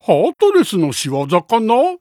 ハートレスの仕業かな？